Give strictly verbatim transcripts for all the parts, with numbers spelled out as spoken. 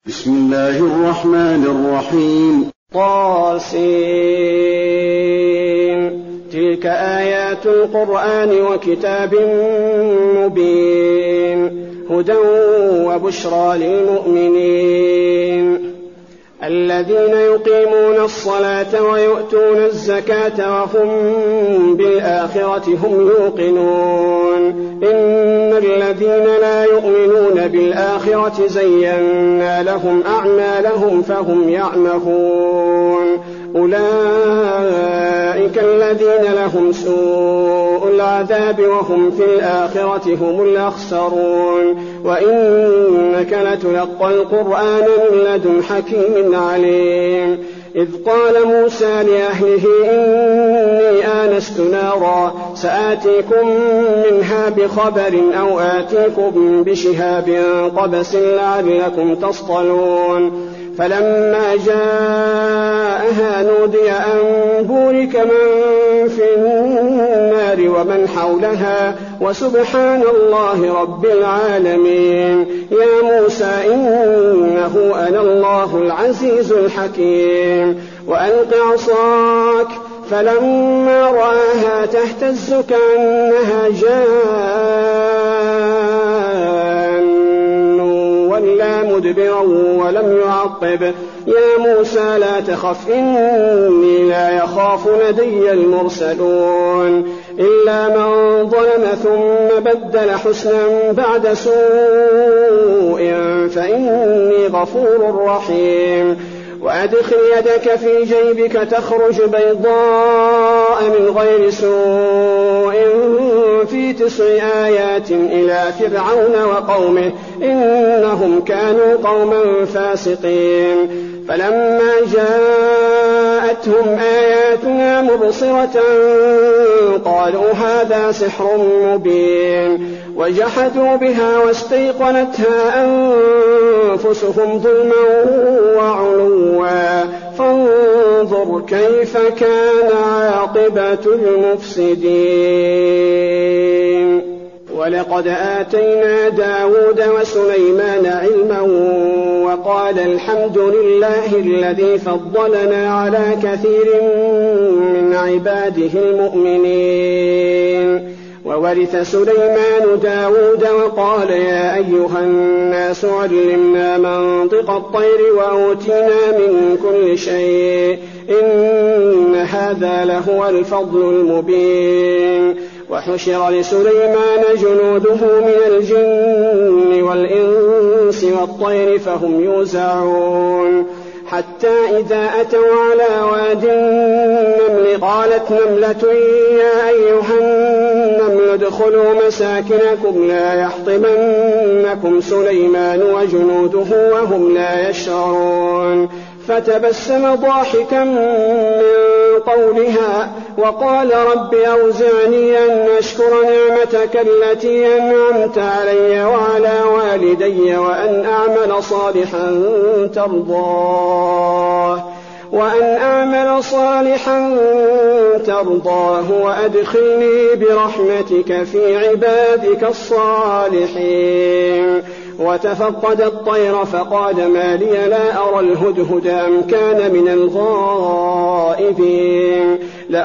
بسم الله الرحمن الرحيم. طاسين. تلك آيات القرآن وكتاب مبين هدى وبشرى للمؤمنين الذين يقيمون الصلاة ويؤتون الزكاة وهم بالآخرة هم يوقنون إن الذين لا يؤمنون بالآخرة زينا لهم أعمالهم فهم يعمهون أولئك الذين لهم سوء العذاب وهم في الآخرة هم الأخسرون وإنك لتلقى القرآن من لدن حكيم عليم إذ قال موسى لأهله إني آنست نارا سآتيكم منها بخبر أو آتيكم بشهاب قبس لعلكم تصطلون فلما جاءها نودي أن بورك من في النار ومن حولها وسبحان الله رب العالمين يا موسى إنه أنا الله العزيز الحكيم وألق عصاك فلما رآها تهتز كأنها جان ولا مدبرا ولم يعقب يا موسى لا تخف إني لا يخاف لدي المرسلون إلا من ظلم ثم بدل حسنا بعد سوء فإني غفور رحيم وأدخل يدك في جيبك تخرج بيضاء من غير سوء في تسع آيات إلى فرعون وقومه إنهم كانوا قوما فاسقين فلما جاءتهم آياتنا مبصرة قالوا هذا سحر مبين وجحدوا بها واستيقنتها أنفسهم ظلما وعلوا فانظر كيف كان عاقبة المفسدين ولقد آتينا داود وسليمان علما وقال الحمد لله الذي فضلنا على كثير من عباده المؤمنين وورث سليمان داود وقال يا أيها الناس علمنا منطق الطير وأوتينا من كل شيء إن هذا لهو الفضل المبين وحشر لسليمان جنوده من الجن والإنس والطير فهم يوزعون حتى إذا أتوا على واد النمل قالت نملة يا أيها النمل ادخلوا مساكنكم لا يحطمنكم سليمان وجنوده وهم لا يشعرون فتبسم ضاحكا من قولها وقال رب أوزعني أن أشكر نعمتك التي أنعمت علي وعلى والدي وأن أعمل صالحا ترضاه وأن أعمل صالحا ترضاه وأدخلني برحمتك في عبادك الصالحين وتفقد الطير فقال ما لي لا أرى الهدهد أم كان من الغائبين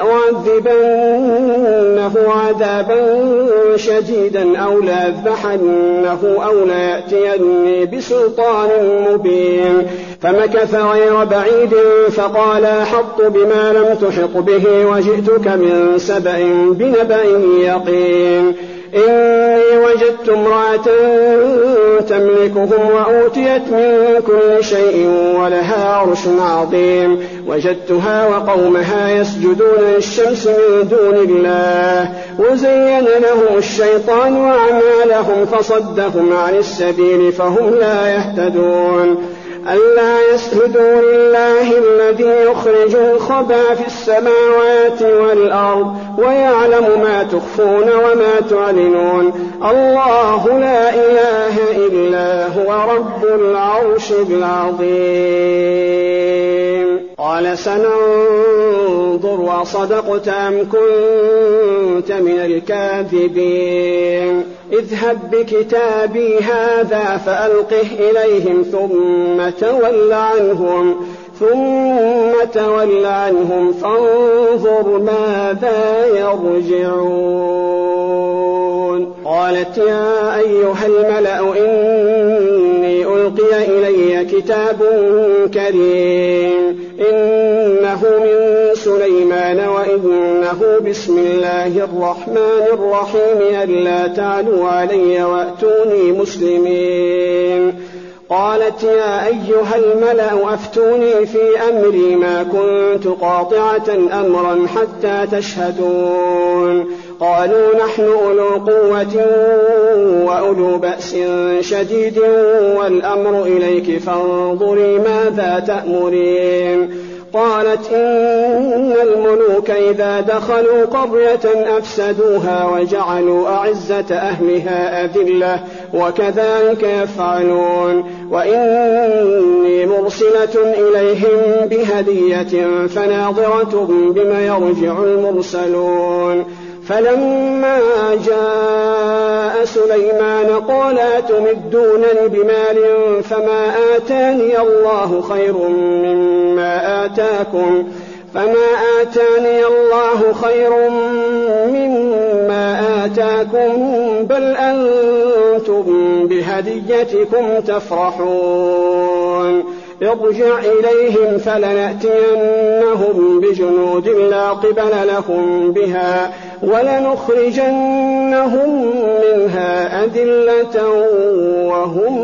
لأعذبنه عذابا شديدا أو لأذبحنه أو ليأتيني بسلطان مبين فمكث غير بعيد فقال أحط بما لم تحط به وجئتك من سبأ بنبأ يقين إني وجدت امرأة تملكهم وأوتيت من كل شيء ولها عرش عظيم وجدتها وقومها يسجدون للشمس من دون الله وزين لهم الشيطان وأعمالهم فصدهم عن السبيل فهم لا يهتدون ألا يسجدوا لله الذي يخرج الخبى في السماوات والأرض ويعلم ما تخفون وما تعلنون الله لا إله إلا هو رب العرش العظيم قال سننظر أصدقت أم كنت من الكاذبين اذهب بكتابي هذا فألقه إليهم ثم تول عنهم ثم تول عنهم فانظر ماذا يرجعون. قالت يا أيها الملأ إني ألقي إلي كتاب كريم إنه من سليمان وإنه بسم الله الرحمن الرحيم ألا تعلوا علي وأتوني مسلمين. قالت يا أيها الملأ أفتوني في أمري ما كنت قاطعة أمرا حتى تشهدون. قالوا نحن أولو قوة وأولو بأس شديد والأمر إليك فانظري ماذا تأمرين. قالت إن الملوك إذا دخلوا قرية أفسدوها وجعلوا أعزة أهلها أذلة وكذلك يفعلون. وإني مرسلة إليهم بهدية فناظرة بما يرجع المرسلون. فلما جاء سليمان قال أتمدونني بمال فما آتاني الله خير مما آتاكم فما آتاني الله خير مما آتاكم بل أنتم بهديتكم تفرحون. ارجع إليهم فلنأتينهم بجنود لا قبل لهم بها ولنخرجنهم منها أذلة وهم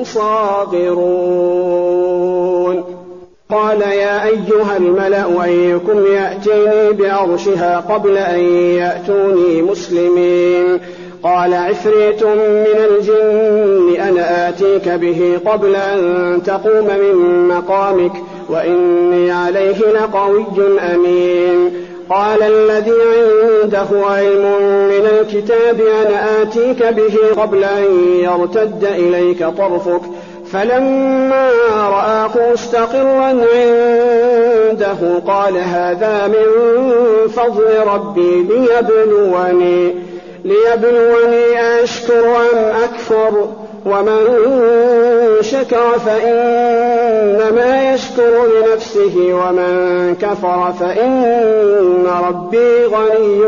صاغرون. قال يا أيها الملأ أيكم يأتيني بعرشها قبل أن يأتوني مسلمين. قال عفريت من الجن أنا آتيك به قبل أن تقوم من مقامك وإني عليه لقوي أمين. قال الذي عنده علم من الكتاب أنا آتيك به قبل أن يرتد إليك طرفك فلما رآه مستقرا عنده قال هذا من فضل ربي ليبلوني ليبلوني أشكر أم أكفر ومن شكر فإنما يشكر لنفسه ومن كفر فإن ربي غني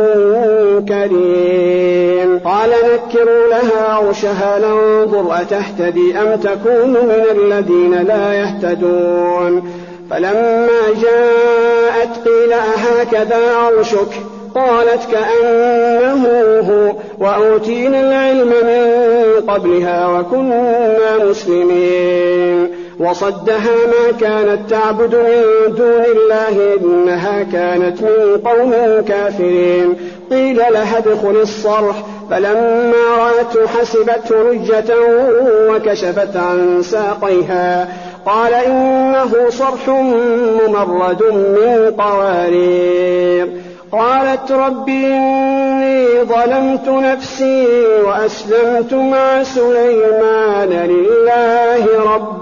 كريم. قال نكروا لها عرشها ننظر أتهتدي أم تكون من الذين لا يهتدون. فلما جاءت قيل أهكذا عرشك قالت كأنه هو وأوتينا العلم من قبلها وكنا مسلمين. وصدها ما كانت تعبد من دون الله إنها كانت من قوم كافرين. قيل لها ادخل الصرح فلما رأته حسبته لجة وكشفت عن ساقيها قال إنه صرح ممرد من قوارير. قالت رب إني ظلمت نفسي وأسلمت مع سليمان لله رب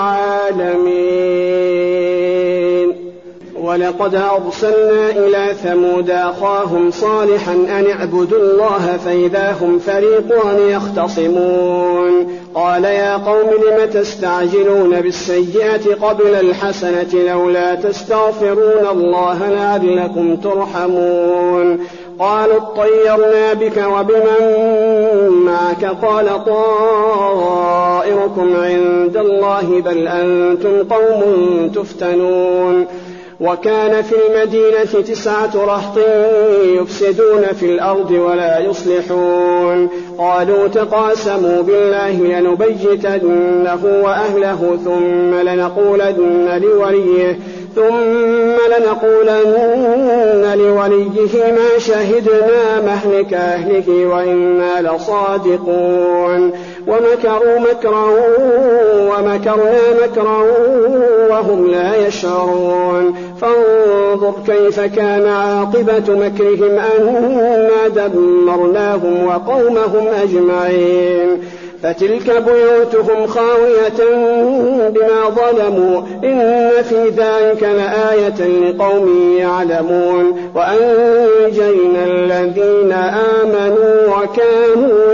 العالمين. ولقد أرسلنا إلى ثمود أخاهم صالحا أن اعبدوا الله فإذا هم فريقان يختصمون. قال يا قوم لم تستعجلون بالسيئة قبل الحسنة لولا تستغفرون الله لعلكم ترحمون. قالوا اطيرنا بك وبمن معك قال طائركم عند الله بل أنتم قوم تفتنون. وكان في المدينة تسعة رهط يفسدون في الأرض ولا يصلحون. قالوا تقاسموا بالله لنبيتنه وأهله ثم لنقولن لوليه ثم لنقولن لوليه ما شهدنا مهلك أهله وإنا لصادقون. ومكروا مكرا ومكرنا مكرا وهم لا يشعرون. فانظر كيف كان عاقبة مكرهم أنا دمرناهم وقومهم أجمعين. فتلك بيوتهم خاوية بما ظلموا إن في ذلك لآية لقوم يعلمون وأنجينا الذين آمنوا وكانوا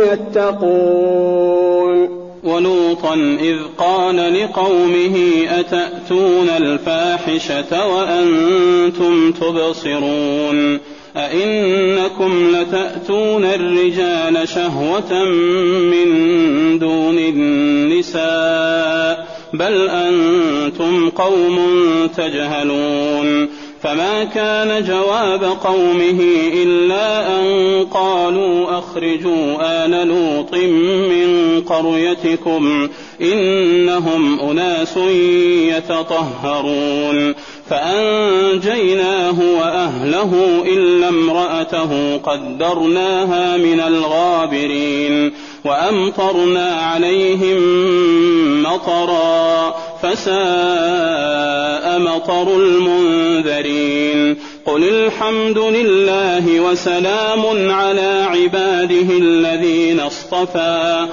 يتقون. ولوطا إذ قال لقومه أتأتون الفاحشة وأنتم تبصرون أئنكم لتأتون الرجال شهوة من دون النساء بل أنتم قوم تجهلون. فما كان جواب قومه إلا أن قالوا أخرجوا آل لوط من قريتكم إنهم أناس يتطهرون. فأنجيناه وأهله إلا امرأته قدرناها من الغابرين وأمطرنا عليهم مطرا فساء مطر المنذرين. قل الحمد لله وسلام على عباده الذين اصطفى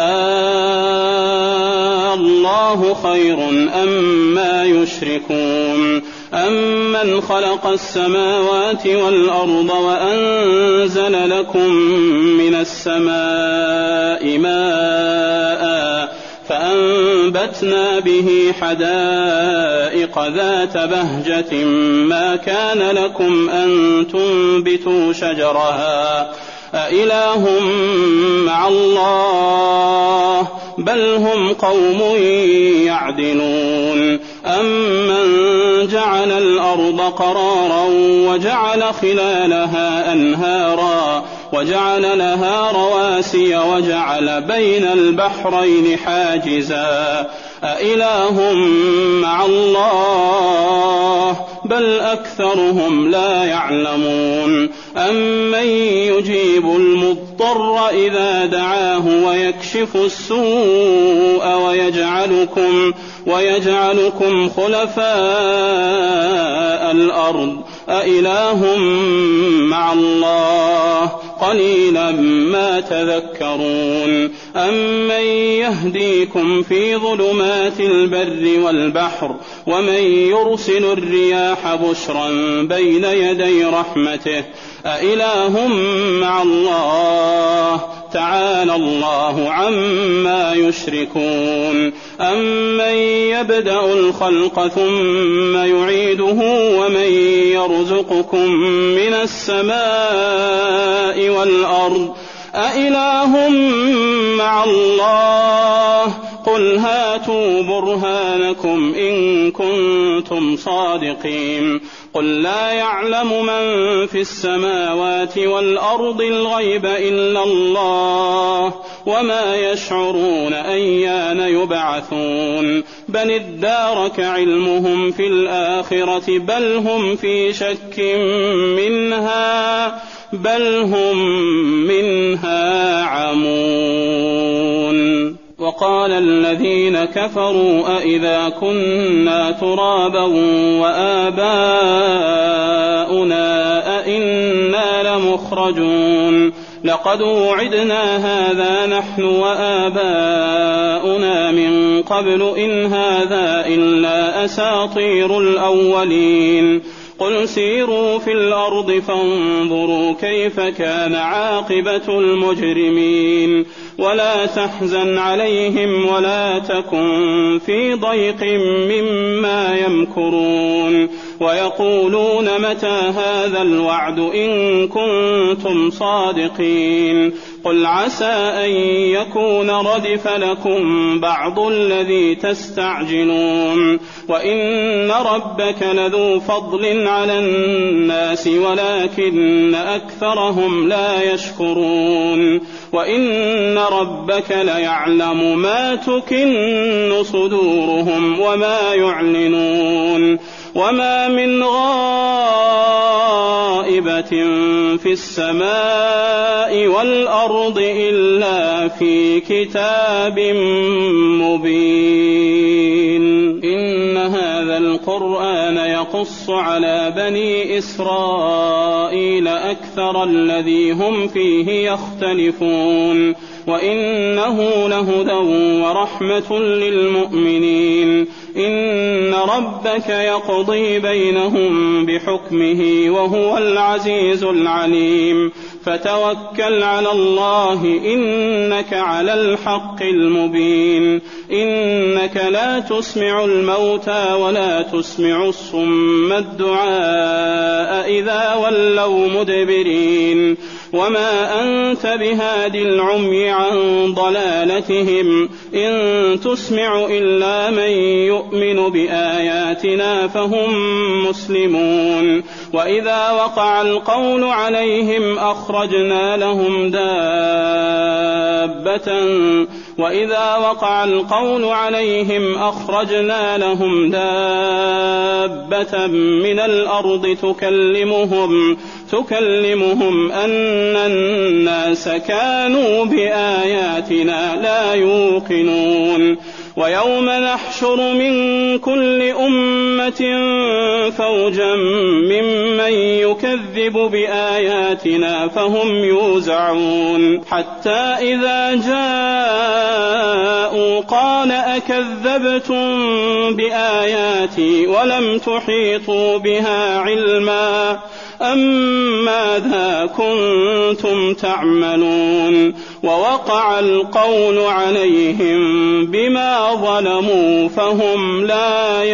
آه الله خير أما يشركون. أمن خلق السماوات والأرض وأنزل لكم من السماء ماء فأنبتنا به حدائق ذات بهجة ما كان لكم أن تنبتوا شجرها أإله مع الله بل هم قوم يعدلون. أمن جعل الأرض قرارا وجعل خلالها أنهارا وجعل لها رواسي وجعل بين البحرين حاجزا أإله مع الله بل أكثرهم لا يعلمون. أمن يجيب المضطر إذا دعاه ويكشف السوء ويجعلكم, ويجعلكم خلفاء الأرض أإله مع الله قليلا ما تذكرون. أمن يهديكم في ظلمات البر والبحر ومن يرسل الرياح بشرا بين يدي رحمته أإله مع الله تعالى الله عما يشركون. أمن يبدأ الخلق ثم يعيده ومن يرزقكم من السماء والأرض أإله مع الله قل هاتوا برهانكم إن كنتم صادقين. قل لا يعلم من في السماوات والأرض الغيب إلا الله وما يشعرون أيان يبعثون. بل ادارك علمهم في الآخرة بل هم في شك منها بل هم منها عمون. وقال الذين كفروا أئذا كنا ترابا وآباؤنا أئنا لمخرجون لقد وعدنا هذا نحن وآباؤنا من قبل إن هذا إلا أساطير الأولين. قل سيروا في الأرض فانظروا كيف كان عاقبة المجرمين ولا تحزن عليهم ولا تكن في ضيق مما يمكرون. ويقولون متى هذا الوعد إن كنتم صادقين. قل عسى أن يكون ردف لكم بعض الذي تستعجلون وإن ربك لذو فضل على الناس ولكن أكثرهم لا يشكرون. وإن ربك ليعلم ما تكن صدورهم وما يعلنون. وما من غائبة في السماء والأرض إلا في كتاب مبين. إن هذا القرآن يقص على بني إسرائيل أكثر الذي هم فيه يختلفون. وإنه لهدى ورحمة للمؤمنين. إن ربك يقضي بينهم بحكمه وهو العزيز العليم. فتوكل على الله إنك على الحق المبين. إنك لا تسمع الموتى ولا تسمع الصم الدعاء إذا ولوا مدبرين. وما أنت بهاد العمي عن ضلالتهم إن تسمع إلا من يؤمن بآياتنا فهم مسلمون. وإذا وقع القول عليهم أخرجنا لهم دابة وإذا وقع القول عليهم أخرجنا لهم دابة من الأرض تكلمهم تكلمهم أن الناس كانوا بآياتنا لا يوقنون. ويوم نحشر من كل أمة فوجا ممن يكذب بآياتنا فهم يوزعون. حتى إذا جاءوا قال أكذبتم بآياتي ولم تحيطوا بها علما أم ماذا كنتم تعملون. ووقع القول عليهم بما ظلموا فهم لا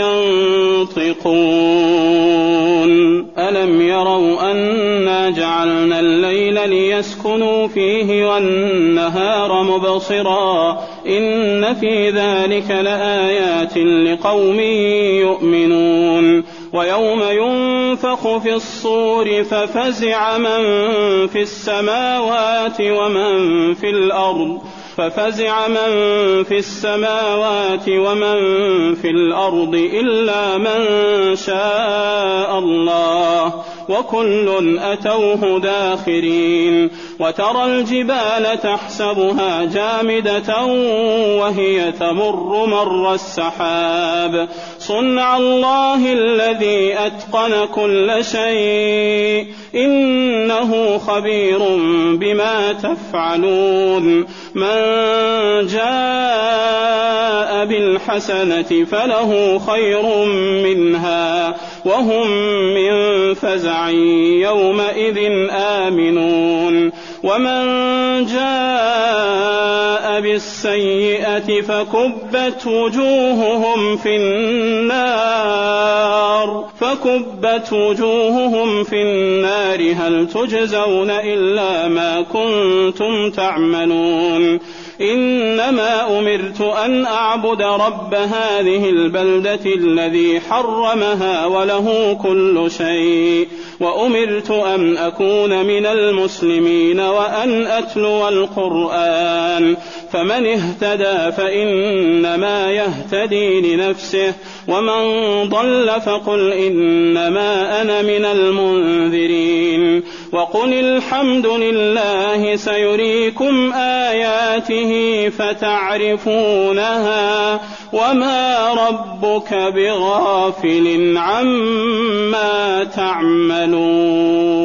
ينطقون. ألم يروا أنا جعلنا الليل ليسكنوا فيه والنهار مبصرا إن في ذلك لآيات لقوم يؤمنون. ويوم ينفخ في الصور ففزع من في السماوات ومن في الأرض ففزع من في السماوات ومن في الأرض إلا من شاء الله وكل أتوه داخرين. وترى الجبال تحسبها جامدة وهي تمر مر السحاب صنع الله الذي أتقن كل شيء إنه خبير بما تفعلون. من جاء بالحسنة فله خير منها وهم من فزع يومئذ آمنون. ومن جاء بالسيئة فكبت وجوههم في النار فكبت وجوههم في النار هل تجزون إلا ما كنتم تعملون. إنما أمرت أن أعبد رب هذه البلدة الذي حرمها وله كل شيء وأمرت أن أكون من المسلمين وأن أتلو القرآن. فمن اهتدى فإنما يهتدي لنفسه ومن ضل فقل إنما أنا من المنذرين. وقل الحمد لله سيريكم آياته فتعرفونها وما ربك بغافل عما تعملون.